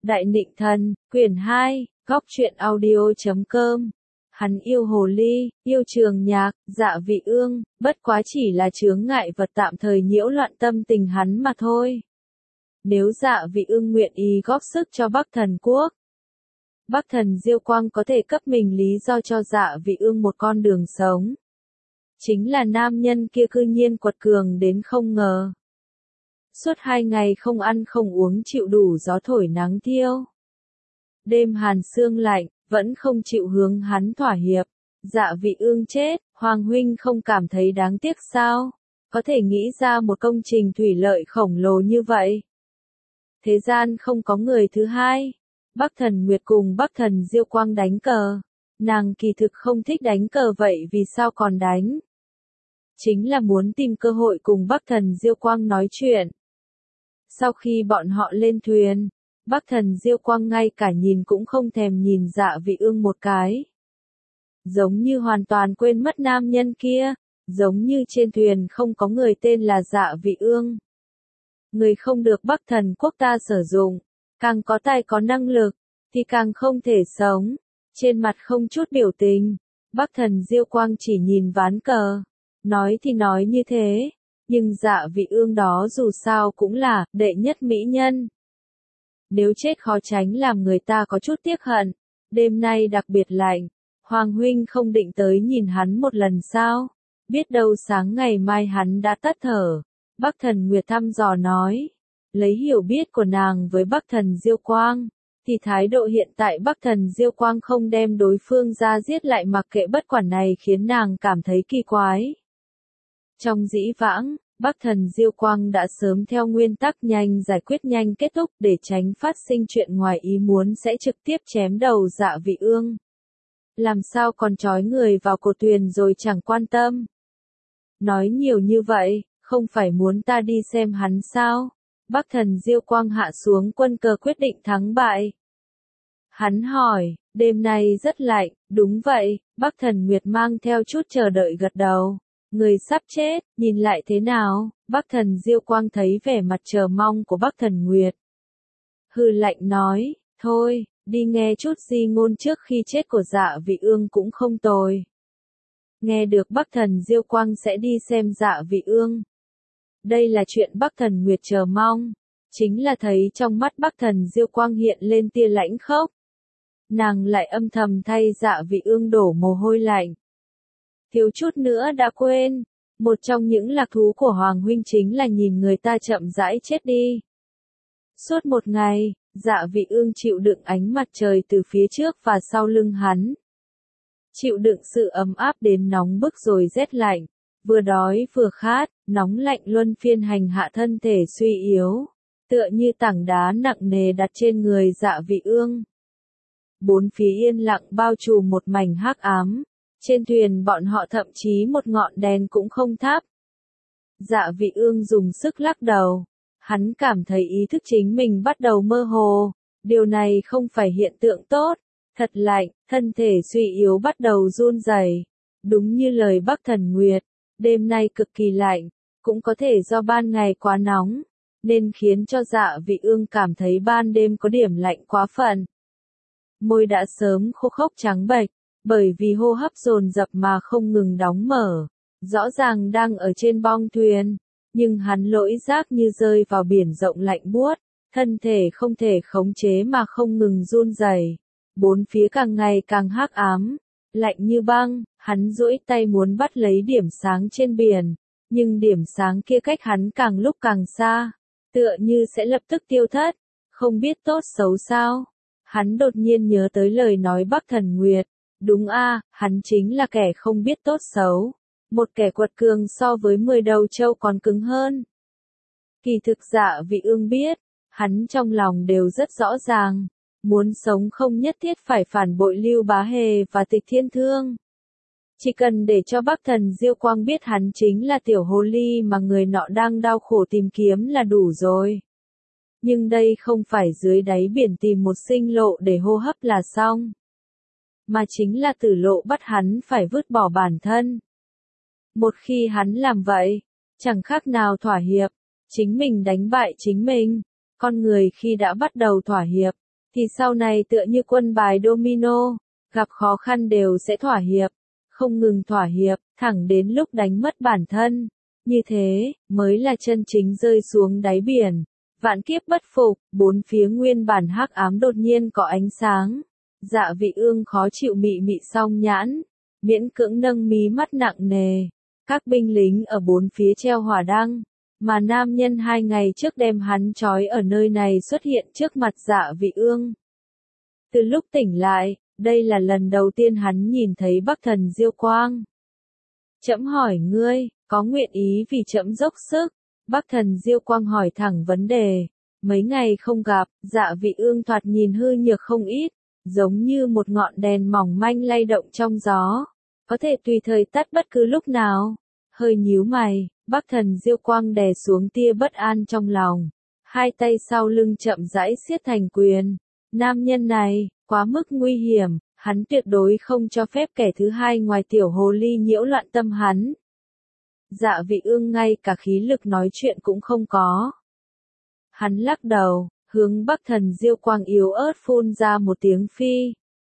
Đại Nịnh Thần, quyển 2, góc truyện audio.com. Hắn yêu hồ ly, yêu trường nhạc, Dạ Vị Ương, bất quá chỉ là chướng ngại vật tạm thời nhiễu loạn tâm tình hắn mà thôi. Nếu Dạ Vị Ương nguyện ý góp sức cho Bắc Thần Quốc, Bắc Thần Diêu Quang có thể cấp mình lý do cho Dạ Vị Ương một con đường sống. Chính là nam nhân kia cư nhiên quật cường đến không ngờ. Suốt 2 ngày không ăn không uống chịu đủ gió thổi nắng thiêu. Đêm hàn sương lạnh, vẫn không chịu hướng hắn thỏa hiệp. Dạ Vị Ương chết, Hoàng huynh không cảm thấy đáng tiếc sao? Có thể nghĩ ra một công trình thủy lợi khổng lồ như vậy. Thế gian không có người thứ hai. Bắc Thần Nguyệt cùng Bắc Thần Diêu Quang đánh cờ. Nàng kỳ thực không thích đánh cờ vậy vì sao còn đánh? Chính là muốn tìm cơ hội cùng Bắc Thần Diêu Quang nói chuyện. Sau khi bọn họ lên thuyền, Bắc Thần Diêu Quang ngay cả nhìn cũng không thèm nhìn Dạ Vị Ương một cái. Giống như hoàn toàn quên mất nam nhân kia, giống như trên thuyền không có người tên là Dạ Vị Ương. Người không được Bắc Thần Quốc ta sử dụng, càng có tài có năng lực, thì càng không thể sống. Trên mặt không chút biểu tình, Bắc Thần Diêu Quang chỉ nhìn ván cờ. Nói thì nói như thế, nhưng Dạ Vị Ương đó dù sao cũng là đệ nhất mỹ nhân. Nếu chết khó tránh làm người ta có chút tiếc hận. Đêm nay đặc biệt lạnh, Hoàng huynh không định tới nhìn hắn một lần sao? Biết đâu sáng ngày mai hắn đã tắt thở. Bắc Thần Nguyệt thăm dò nói, lấy hiểu biết của nàng với Bắc Thần Diêu Quang, thì thái độ hiện tại Bắc Thần Diêu Quang không đem đối phương ra giết lại mặc kệ bất quản này khiến nàng cảm thấy kỳ quái. Trong dĩ vãng, Bắc Thần Diêu Quang đã sớm theo nguyên tắc nhanh giải quyết nhanh kết thúc để tránh phát sinh chuyện ngoài ý muốn sẽ trực tiếp chém đầu Dạ Vị Ương. Làm sao còn trói người vào cột thuyền rồi chẳng quan tâm. Nói nhiều như vậy, không phải muốn ta đi xem hắn sao? Bắc Thần Diêu Quang hạ xuống quân cờ quyết định thắng bại. Hắn hỏi, đêm nay rất lạnh, đúng vậy, Bắc Thần Nguyệt mang theo chút chờ đợi gật đầu. Người sắp chết, nhìn lại thế nào? Bắc Thần Diêu Quang thấy vẻ mặt chờ mong của Bắc Thần Nguyệt. Hừ lạnh nói, thôi, đi nghe chút di ngôn trước khi chết của Dạ Vị Ương cũng không tồi. Nghe được Bắc Thần Diêu Quang sẽ đi xem Dạ Vị Ương. Đây là chuyện Bắc Thần Nguyệt chờ mong. Chính là thấy trong mắt Bắc Thần Diêu Quang hiện lên tia lãnh khốc. Nàng lại âm thầm thay Dạ Vị Ương đổ mồ hôi lạnh. Thiếu chút nữa đã quên, một trong những lạc thú của Hoàng huynh chính là nhìn người ta chậm rãi chết đi. Suốt một ngày, Dạ Vị Ương chịu đựng ánh mặt trời từ phía trước và sau lưng hắn. Chịu đựng sự ấm áp đến nóng bức rồi rét lạnh, vừa đói vừa khát, nóng lạnh luân phiên hành hạ thân thể suy yếu, tựa như tảng đá nặng nề đặt trên người Dạ Vị Ương. Bốn phía yên lặng bao trùm một mảnh hắc ám. Trên thuyền bọn họ thậm chí một ngọn đèn cũng không thắp. Dạ Vị Ương dùng sức lắc đầu. Hắn cảm thấy ý thức chính mình bắt đầu mơ hồ. Điều này không phải hiện tượng tốt. Thật lạnh, thân thể suy yếu bắt đầu run rẩy. Đúng như lời Bắc Thần Nguyệt, đêm nay cực kỳ lạnh, cũng có thể do ban ngày quá nóng, nên khiến cho Dạ Vị Ương cảm thấy ban đêm có điểm lạnh quá phận. Môi đã sớm khô khốc trắng bệch. Bởi vì hô hấp dồn dập mà không ngừng đóng mở, rõ ràng đang ở trên bong thuyền, nhưng hắn lỗi giác như rơi vào biển rộng lạnh buốt, thân thể không thể khống chế mà không ngừng run rẩy. Bốn phía càng ngày càng hắc ám, lạnh như băng, hắn duỗi tay muốn bắt lấy điểm sáng trên biển, nhưng điểm sáng kia cách hắn càng lúc càng xa, tựa như sẽ lập tức tiêu thất, không biết tốt xấu sao. Hắn đột nhiên nhớ tới lời nói Bắc Thần Nguyệt. Đúng a, hắn chính là kẻ không biết tốt xấu. Một kẻ quật cường so với 10 đầu trâu còn cứng hơn. Kỳ thực Dạ Vị Ương biết, hắn trong lòng đều rất rõ ràng. Muốn sống không nhất thiết phải phản bội Lưu Bá Hề và Tịch Thiên Thương. Chỉ cần để cho Bắc Thần Diêu Quang biết hắn chính là tiểu hồ ly mà người nọ đang đau khổ tìm kiếm là đủ rồi. Nhưng đây không phải dưới đáy biển tìm một sinh lộ để hô hấp là xong. Mà chính là tử lộ bắt hắn phải vứt bỏ bản thân. Một khi hắn làm vậy, chẳng khác nào thỏa hiệp, chính mình đánh bại chính mình. Con người khi đã bắt đầu thỏa hiệp, thì sau này tựa như quân bài domino, gặp khó khăn đều sẽ thỏa hiệp, không ngừng thỏa hiệp, thẳng đến lúc đánh mất bản thân. Như thế, mới là chân chính rơi xuống đáy biển. Vạn kiếp bất phục, bốn phía nguyên bản hắc ám đột nhiên có ánh sáng. Dạ Vị Ương khó chịu mị mị song nhãn, miễn cưỡng nâng mí mắt nặng nề. Các binh lính ở bốn phía treo hỏa đăng, mà nam nhân 2 ngày trước đem hắn trói ở nơi này xuất hiện trước mặt Dạ Vị Ương. Từ lúc tỉnh lại, đây là lần đầu tiên hắn nhìn thấy Bắc Thần Diêu Quang. Trẫm hỏi ngươi, có nguyện ý vì trẫm dốc sức? Bắc Thần Diêu Quang hỏi thẳng vấn đề. Mấy ngày không gặp, Dạ Vị Ương thoạt nhìn hư nhược không ít, giống như một ngọn đèn mỏng manh lay động trong gió, có thể tùy thời tắt bất cứ lúc nào. Hơi nhíu mày, Bắc Thần Diêu Quang đè xuống tia bất an trong lòng, hai tay sau lưng chậm rãi siết thành quyền. Nam nhân này, quá mức nguy hiểm, hắn tuyệt đối không cho phép kẻ thứ hai ngoài tiểu hồ ly nhiễu loạn tâm hắn. Dạ Vị Ương ngay cả khí lực nói chuyện cũng không có. Hắn lắc đầu, hướng Bắc Thần Diêu Quang yếu ớt phun ra một tiếng phi.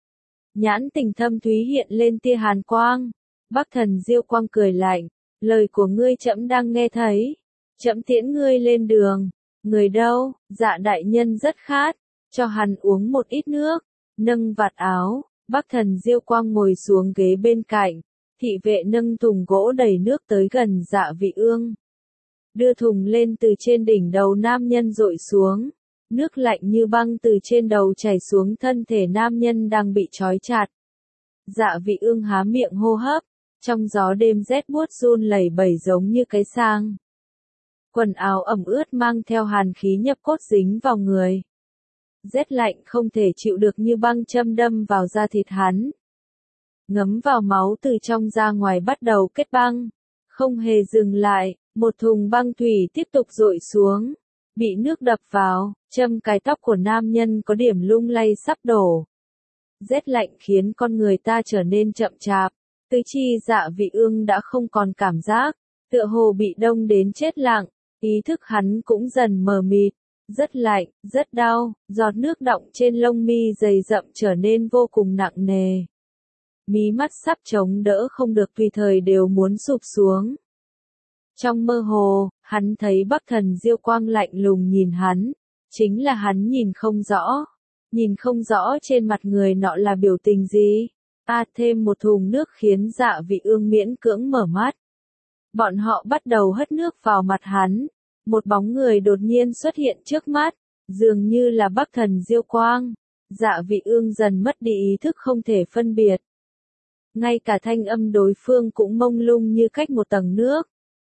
Nhãn tình thâm thúy hiện lên tia hàn quang. Bắc Thần Diêu Quang cười lạnh, lời của ngươi trẫm đang nghe thấy. Trẫm tiễn ngươi lên đường. Người đâu? Dạ đại nhân rất khát, cho hắn uống một ít nước. Nâng vạt áo, Bắc Thần Diêu Quang ngồi xuống ghế bên cạnh. Thị vệ nâng thùng gỗ đầy nước tới gần Dạ Vị Ương. Đưa thùng lên từ trên đỉnh đầu nam nhân dội xuống. Nước lạnh như băng từ trên đầu chảy xuống thân thể nam nhân đang bị trói chặt. Dạ Vị Ương há miệng hô hấp, trong gió đêm rét buốt run lẩy bẩy giống như cái sang. Quần áo ẩm ướt mang theo hàn khí nhập cốt dính vào người. Rét lạnh không thể chịu được như băng châm đâm vào da thịt hắn. Ngấm vào máu từ trong ra ngoài bắt đầu kết băng. Không hề dừng lại, một thùng băng thủy tiếp tục dội xuống. Bị nước đập vào, châm cái tóc của nam nhân có điểm lung lay sắp đổ. Rét lạnh khiến con người ta trở nên chậm chạp. Tứ chi Dạ Vị Ương đã không còn cảm giác, tựa hồ bị đông đến chết lặng. Ý thức hắn cũng dần mờ mịt. Rất lạnh, rất đau, giọt nước đọng trên lông mi dày rậm trở nên vô cùng nặng nề. Mí mắt sắp chống đỡ không được tùy thời đều muốn sụp xuống. Trong mơ hồ, hắn thấy Bắc Thần Diêu Quang lạnh lùng nhìn hắn, chính là hắn nhìn không rõ. Nhìn không rõ trên mặt người nọ là biểu tình gì. Thêm một thùng nước khiến Dạ Vị Ương miễn cưỡng mở mắt. Bọn họ bắt đầu hất nước vào mặt hắn. Một bóng người đột nhiên xuất hiện trước mắt, dường như là Bắc Thần Diêu Quang. Dạ Vị Ương dần mất đi ý thức không thể phân biệt. Ngay cả thanh âm đối phương cũng mông lung như cách một tầng nước.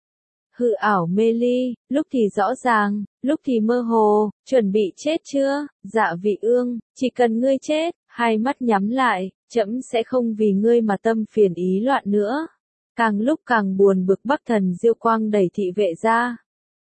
Hư ảo mê ly, lúc thì rõ ràng, lúc thì mơ hồ, chuẩn bị chết chưa? Dạ Vị Ương, chỉ cần ngươi chết, hai mắt nhắm lại, trẫm sẽ không vì ngươi mà tâm phiền ý loạn nữa. Càng lúc càng buồn bực Bắc Thần Diêu Quang đẩy thị vệ ra.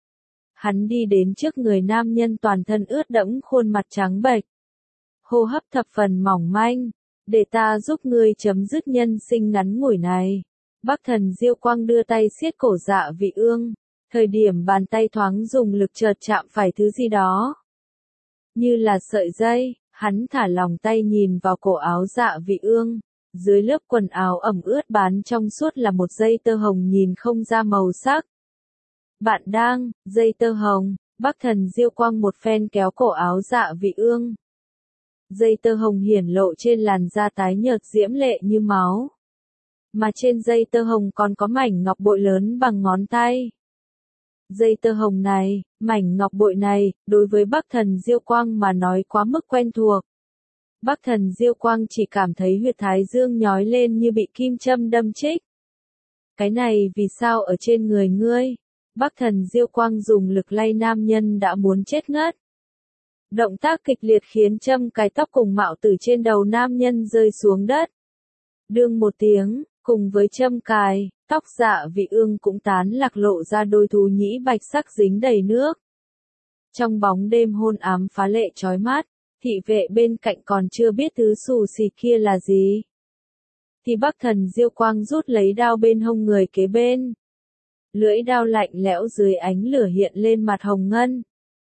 Hắn đi đến trước người nam nhân toàn thân ướt đẫm khuôn mặt trắng bệch. Hô hấp thập phần mỏng manh, để ta giúp ngươi chấm dứt nhân sinh ngắn ngủi này. Bắc Thần Diêu Quang đưa tay siết cổ Dạ Vị Ương, thời điểm bàn tay thoáng dùng lực chợt chạm phải thứ gì đó. Như là sợi dây, hắn thả lòng tay nhìn vào cổ áo Dạ Vị Ương, dưới lớp quần áo ẩm ướt bán trong suốt là một dây tơ hồng nhìn không ra màu sắc. Bạn đang, dây tơ hồng, Bắc Thần Diêu Quang một phen kéo cổ áo Dạ Vị Ương. Dây tơ hồng hiển lộ trên làn da tái nhợt diễm lệ như máu. Mà trên dây tơ hồng còn có mảnh ngọc bội lớn bằng ngón tay. Dây tơ hồng này, mảnh ngọc bội này, đối với Bắc Thần Diêu Quang mà nói quá mức quen thuộc. Bắc Thần Diêu Quang chỉ cảm thấy huyệt thái dương nhói lên như bị kim châm đâm chích. Cái này vì sao ở trên người ngươi? Bắc Thần Diêu Quang dùng lực lay nam nhân đã muốn chết ngất. Động tác kịch liệt khiến châm cài tóc cùng mạo tử trên đầu nam nhân rơi xuống đất. Đương một tiếng, cùng với châm cài, tóc Dạ Vị Ương cũng tán lạc lộ ra đôi thú nhĩ bạch sắc dính đầy nước. Trong bóng đêm hôn ám phá lệ chói mắt, thị vệ bên cạnh còn chưa biết thứ xù xì kia là gì. Thì Bắc Thần Diêu Quang rút lấy đao bên hông người kế bên. Lưỡi đao lạnh lẽo dưới ánh lửa hiện lên mặt hồng ngân.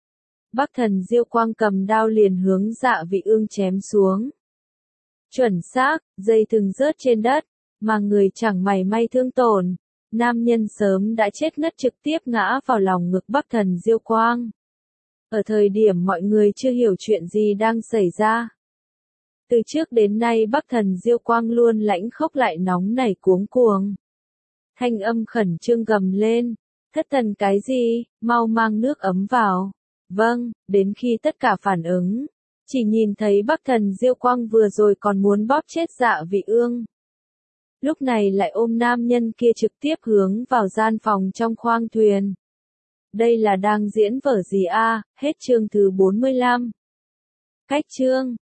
Bắc Thần Diêu Quang cầm đao liền hướng Dạ Vị Ương chém xuống. Chuẩn xác, dây thừng rớt trên đất, mà người chẳng mảy may thương tổn. Nam nhân sớm đã chết ngất trực tiếp ngã vào lòng ngực Bắc Thần Diêu Quang. Ở thời điểm mọi người chưa hiểu chuyện gì đang xảy ra. Từ trước đến nay Bắc Thần Diêu Quang luôn lãnh khốc lại nóng nảy cuống cuồng. Thanh âm khẩn trương gầm lên, thất thần cái gì, mau mang nước ấm vào. Vâng, đến khi tất cả phản ứng, chỉ nhìn thấy Bắc Thần Diêu Quang vừa rồi còn muốn bóp chết Dạ Vị Ương. Lúc này lại ôm nam nhân kia trực tiếp hướng vào gian phòng trong khoang thuyền. Đây là đang diễn vở gì a? Hết chương thứ 45. Cách chương